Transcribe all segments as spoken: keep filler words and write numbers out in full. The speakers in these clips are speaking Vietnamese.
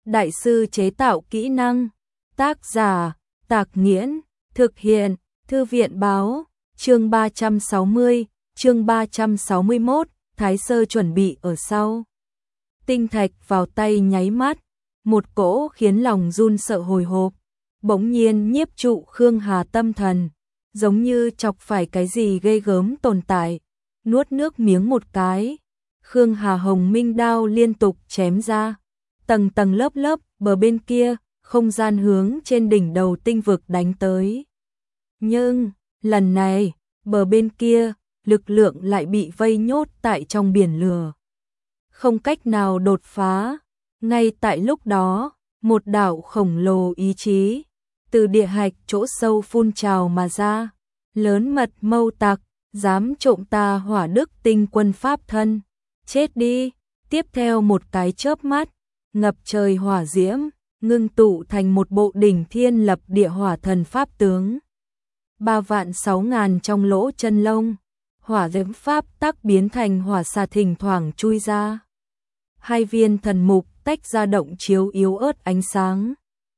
đại sư chế tạo kỹ năng. Tác giả, Tạc Nghiễn, thực hiện, Thư viện báo, chương ba trăm sáu mươi, chương ba trăm sáu mươi mốt, Thái Sơ chuẩn bị ở sau. Tinh thạch vào tay nháy mắt, một cỗ khiến lòng run sợ hồi hộp, bỗng nhiên nhiếp trụ Khương Hà tâm thần, giống như chọc phải cái gì ghê gớm tồn tại, nuốt nước miếng một cái. Khương Hà hồng minh đao liên tục chém ra, tầng tầng lớp lớp, bờ bên kia, không gian hướng trên đỉnh đầu tinh vực đánh tới. Nhưng, lần này, bờ bên kia, lực lượng lại bị vây nhốt tại trong biển lửa. Không cách nào đột phá. Ngay tại lúc đó, một đạo khổng lồ ý chí, từ địa hạch chỗ sâu phun trào mà ra. Lớn mật mâu tặc, dám trộm ta Hỏa Đức Tinh Quân pháp thân. Chết đi. Tiếp theo một cái chớp mắt, ngập trời hỏa diễm, ngưng tụ thành một bộ đỉnh thiên lập địa hỏa thần pháp tướng. Ba vạn sáu ngàn trong lỗ chân lông, hỏa diễm pháp tắc biến thành hỏa xà thỉnh thoảng chui ra. Hai viên thần mục tách ra động chiếu yếu ớt ánh sáng,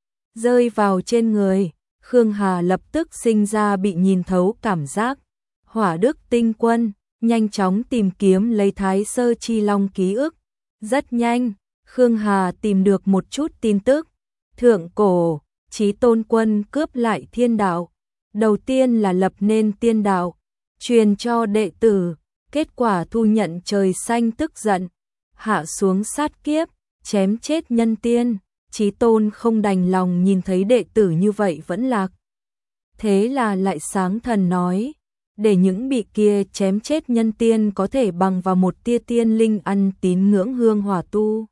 rơi vào trên người. Khương Hà lập tức sinh ra bị nhìn thấu cảm giác. Hỏa Đức Tinh Quân nhanh chóng tìm kiếm lấy Thái Sơ Chi Long ký ức. Rất nhanh, Khương Hà tìm được một chút tin tức. Thượng cổ, Chí Tôn Quân cướp lại thiên đạo. Đầu tiên là lập nên tiên đạo, truyền cho đệ tử, kết quả thu nhận trời xanh tức giận, hạ xuống sát kiếp, chém chết nhân tiên. Chí Tôn không đành lòng nhìn thấy đệ tử như vậy vẫn lạc. Thế là lại sáng thần nói, để những bị kia chém chết nhân tiên có thể bằng vào một tia tiên linh ăn tín ngưỡng hương hỏa tu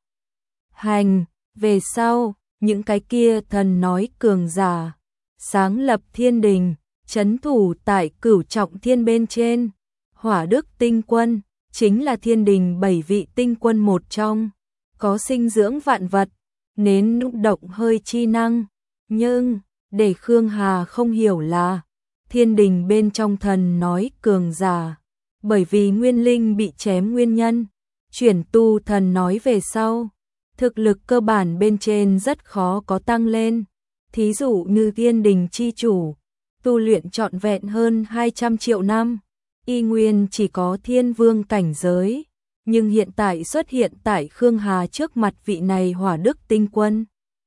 hành. Về sau, những cái kia thần nói cường giả, sáng lập thiên đình, trấn thủ tại cửu trọng thiên bên trên. Hỏa Đức Tinh Quân chính là thiên đình bảy vị tinh quân một trong, có sinh dưỡng vạn vật, nến động hơi chi năng. Nhưng, để Khương Hà không hiểu là, thiên đình bên trong thần nói cường giả, bởi vì nguyên linh bị chém nguyên nhân, chuyển tu thần nói về sau, thực lực cơ bản bên trên rất khó có tăng lên. Thí dụ như thiên đình chi chủ, tu luyện trọn vẹn hơn hai trăm triệu năm, y nguyên chỉ có thiên vương cảnh giới, nhưng hiện tại xuất hiện tại Khương Hà trước mặt vị này Hỏa Đức Tinh Quân.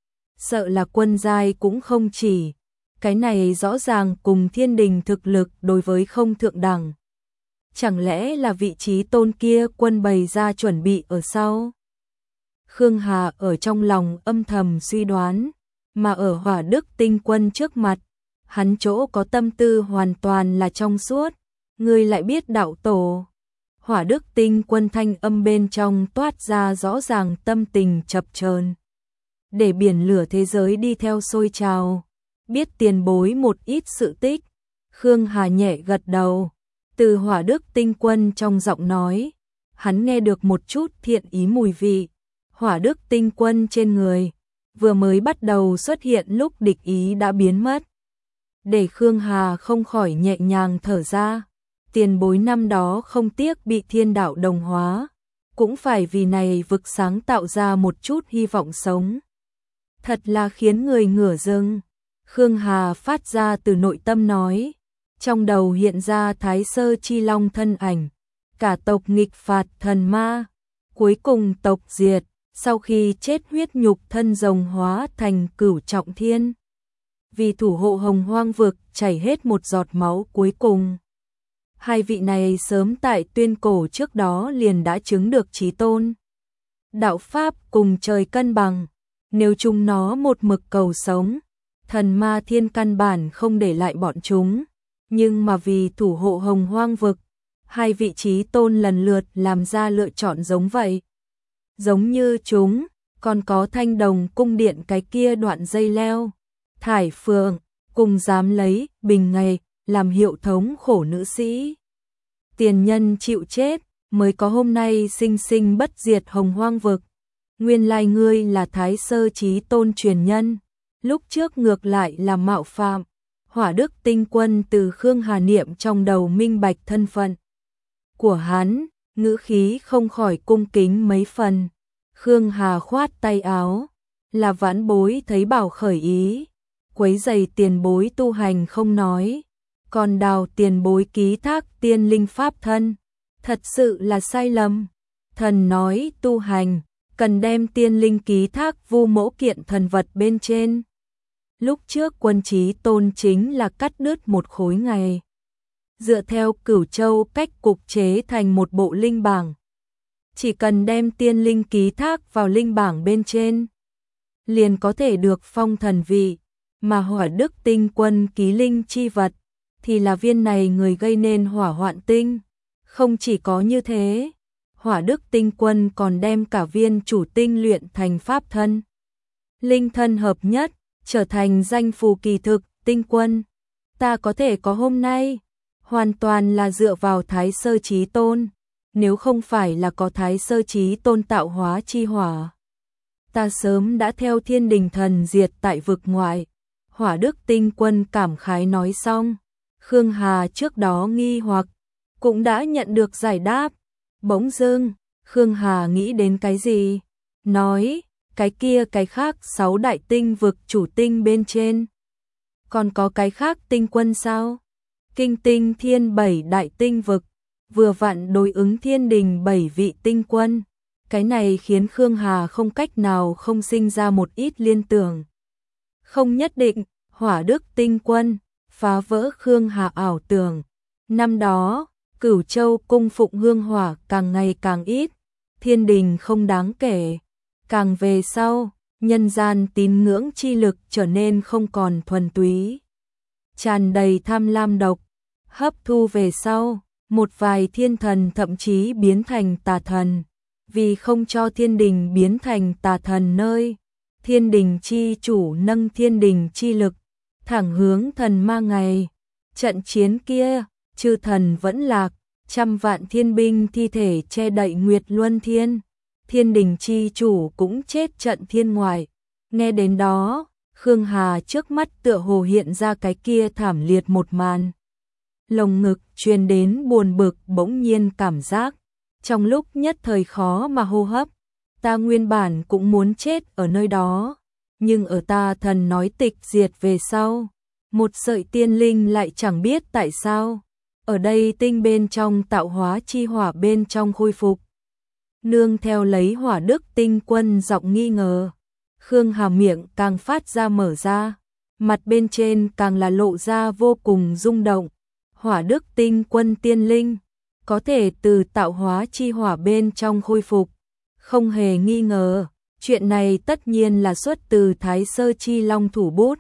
Sợ là quân giai cũng không chỉ, cái này rõ ràng cùng thiên đình thực lực đối với không thượng đẳng. Chẳng lẽ là vị trí tôn kia quân bày ra chuẩn bị ở sau? Khương Hà ở trong lòng âm thầm suy đoán, mà ở Hỏa Đức Tinh Quân trước mặt, hắn chỗ có tâm tư hoàn toàn là trong suốt. Ngươi lại biết đạo tổ? Hỏa Đức Tinh Quân thanh âm bên trong toát ra rõ ràng tâm tình chập chờn. Để biển lửa thế giới đi theo sôi trào, biết tiền bối một ít sự tích. Khương Hà nhẹ gật đầu. Từ Hỏa Đức Tinh Quân trong giọng nói, hắn nghe được một chút thiện ý mùi vị. Hỏa Đức Tinh Quân trên người vừa mới bắt đầu xuất hiện lúc địch ý đã biến mất, để Khương Hà không khỏi nhẹ nhàng thở ra. Tiền bối năm đó không tiếc bị thiên đạo đồng hóa, cũng phải vì này vực sáng tạo ra một chút hy vọng sống. Thật là khiến người ngửa rừng. Khương Hà phát ra từ nội tâm nói, trong đầu hiện ra Thái Sơ Chi Long thân ảnh, cả tộc nghịch phạt thần ma, cuối cùng tộc diệt, sau khi chết huyết nhục thân rồng hóa thành cửu trọng thiên. Vì thủ hộ hồng hoang vực chảy hết một giọt máu cuối cùng. Hai vị này sớm tại tuyên cổ trước đó liền đã chứng được chí tôn. Đạo Pháp cùng trời cân bằng, nếu chúng nó một mực cầu sống, thần ma thiên căn bản không để lại bọn chúng. Nhưng mà vì thủ hộ hồng hoang vực, hai vị chí tôn lần lượt làm ra lựa chọn giống vậy. Giống như chúng, còn có Thanh Đồng cung điện cái kia đoạn dây leo, Thải Phượng, cùng dám lấy Bình Ngày làm hiệu thống khổ nữ sĩ. Tiền nhân chịu chết, mới có hôm nay sinh sinh bất diệt hồng hoang vực. Nguyên lai ngươi là Thái Sơ Chí Tôn truyền nhân, lúc trước ngược lại là mạo phạm. Hỏa Đức Tinh Quân từ Khương Hà niệm trong đầu minh bạch thân phận của hắn, ngữ khí không khỏi cung kính mấy phần. Khương Hà khoát tay áo, là vãn bối thấy bảo khởi ý, quấy rầy tiền bối tu hành không nói, còn đào tiền bối ký thác tiên linh pháp thân, thật sự là sai lầm. Thần nói tu hành, cần đem tiên linh ký thác vu mẫu kiện thần vật bên trên. Lúc trước Quân Chí Tôn chính là cắt đứt một khối ngày. Dựa theo Cửu Châu cách cục chế thành một bộ linh bảng. Chỉ cần đem tiên linh ký thác vào linh bảng bên trên, liền có thể được phong thần vị, mà Hỏa Đức Tinh Quân ký linh chi vật, thì là viên này người gây nên hỏa hoạn tinh. Không chỉ có như thế, Hỏa Đức Tinh Quân còn đem cả viên chủ tinh luyện thành pháp thân. Linh thân hợp nhất, trở thành danh phù kỳ thực, tinh quân. Ta có thể có hôm nay, hoàn toàn là dựa vào Thái Sơ Chí Tôn, nếu không phải là có Thái Sơ Chí Tôn tạo hóa chi hỏa. Ta sớm đã theo thiên đình thần diệt tại vực ngoại. Hỏa Đức Tinh Quân cảm khái nói xong, Khương Hà trước đó nghi hoặc, cũng đã nhận được giải đáp. Bỗng dưng, Khương Hà nghĩ đến cái gì? Nói, cái kia cái khác sáu đại tinh vực chủ tinh bên trên. Còn có cái khác tinh quân sao? Kinh tinh thiên bảy đại tinh vực, vừa vặn đối ứng thiên đình bảy vị tinh quân. Cái này khiến Khương Hà không cách nào không sinh ra một ít liên tưởng. Không nhất định, Hỏa Đức Tinh Quân, phá vỡ Khương Hà ảo tưởng. Năm đó, Cửu Châu cung phụng hương hỏa càng ngày càng ít, thiên đình không đáng kể. Càng về sau, nhân gian tín ngưỡng chi lực trở nên không còn thuần túy, tràn đầy tham lam độc. Hấp thu về sau, một vài thiên thần thậm chí biến thành tà thần. Vì không cho thiên đình biến thành tà thần nơi, thiên đình chi chủ nâng thiên đình chi lực, thẳng hướng thần ma ngày. Trận chiến kia, chư thần vẫn lạc, trăm vạn thiên binh thi thể che đậy Nguyệt Luân Thiên. Thiên đình chi chủ cũng chết trận thiên ngoại. Nghe đến đó, Khương Hà trước mắt tựa hồ hiện ra cái kia thảm liệt một màn. Lồng ngực truyền đến buồn bực bỗng nhiên cảm giác. Trong lúc nhất thời khó mà hô hấp, ta nguyên bản cũng muốn chết ở nơi đó. Nhưng ở ta thần nói tịch diệt về sau, một sợi tiên linh lại chẳng biết tại sao. Ở đây tinh bên trong tạo hóa chi hỏa bên trong khôi phục. Nương theo lấy Hỏa Đức Tinh Quân giọng nghi ngờ, Khương Hà miệng càng phát ra mở ra, mặt bên trên càng là lộ ra vô cùng rung động. Hỏa Đức Tinh Quân tiên linh, có thể từ tạo hóa chi hỏa bên trong khôi phục. Không hề nghi ngờ, chuyện này tất nhiên là xuất từ Thái Sơ Chi Long thủ bút.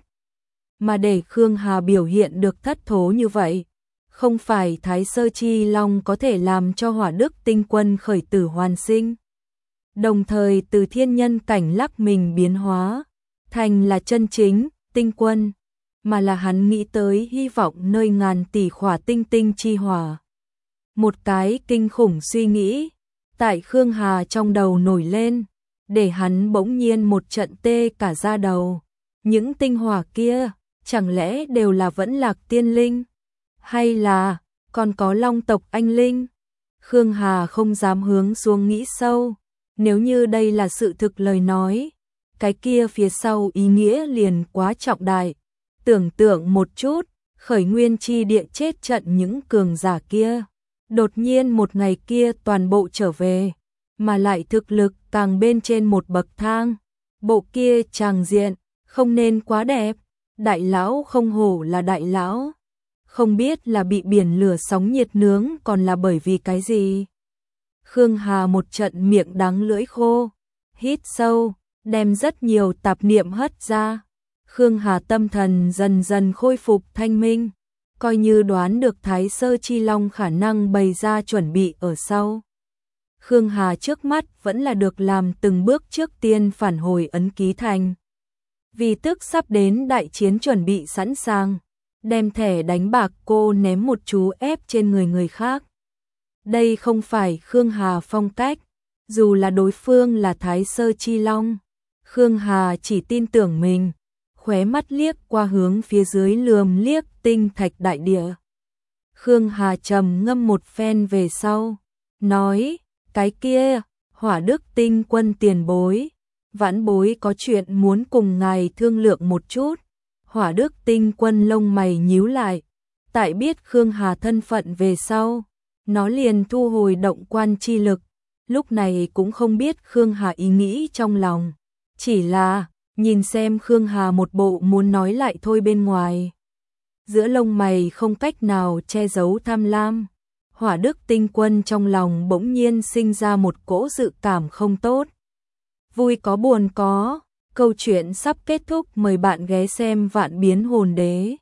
Mà để Khương Hà biểu hiện được thất thố như vậy, không phải Thái Sơ Chi Long có thể làm cho Hỏa Đức Tinh Quân khởi tử hoàn sinh, đồng thời từ thiên nhân cảnh lắc mình biến hóa thành là chân chính tinh quân, mà là hắn nghĩ tới hy vọng nơi ngàn tỷ khỏa tinh tinh chi hỏa. Một cái kinh khủng suy nghĩ tại Khương Hà trong đầu nổi lên, để hắn bỗng nhiên một trận tê cả da đầu. Những tinh hỏa kia, chẳng lẽ đều là vẫn lạc tiên linh? Hay là còn có long tộc anh linh? Khương Hà không dám hướng xuống nghĩ sâu. Nếu như đây là sự thực lời nói, cái kia phía sau ý nghĩa liền quá trọng đại. Tưởng tượng một chút, khởi nguyên chi địa chết trận những cường giả kia, đột nhiên một ngày kia toàn bộ trở về, mà lại thực lực càng bên trên một bậc thang. Bộ kia tràng diện, không nên quá đẹp. Đại lão không hổ là đại lão. Không biết là bị biển lửa sóng nhiệt nướng còn là bởi vì cái gì. Khương Hà một trận miệng đắng lưỡi khô, hít sâu, đem rất nhiều tạp niệm hất ra. Khương Hà tâm thần dần dần khôi phục thanh minh, coi như đoán được Thái Sơ Chi Long khả năng bày ra chuẩn bị ở sau. Khương Hà trước mắt vẫn là được làm từng bước trước tiên phản hồi ấn ký thành. Vì tức sắp đến đại chiến chuẩn bị sẵn sàng, đem thẻ đánh bạc cô ném một chú ép trên người người khác. Đây không phải Khương Hà phong cách, dù là đối phương là Thái Sơ Chi Long. Khương Hà chỉ tin tưởng mình, khóe mắt liếc qua hướng phía dưới lườm liếc tinh thạch đại địa. Khương Hà trầm ngâm một phen về sau, nói, cái kia, Hỏa Đức Tinh Quân tiền bối, Vãn bối có chuyện muốn cùng ngài thương lượng một chút. Hỏa Đức Tinh Quân lông mày nhíu lại, tại biết Khương Hà thân phận về sau, nó liền thu hồi động quan chi lực, lúc này cũng không biết Khương Hà ý nghĩ trong lòng, chỉ là nhìn xem Khương Hà một bộ muốn nói lại thôi bên ngoài. Giữa lông mày không cách nào che giấu tham lam, Hỏa Đức Tinh Quân trong lòng bỗng nhiên sinh ra một cỗ dự cảm không tốt. Vui có buồn có, câu chuyện sắp kết thúc, mời bạn ghé xem Vạn Biến Hồn Đế.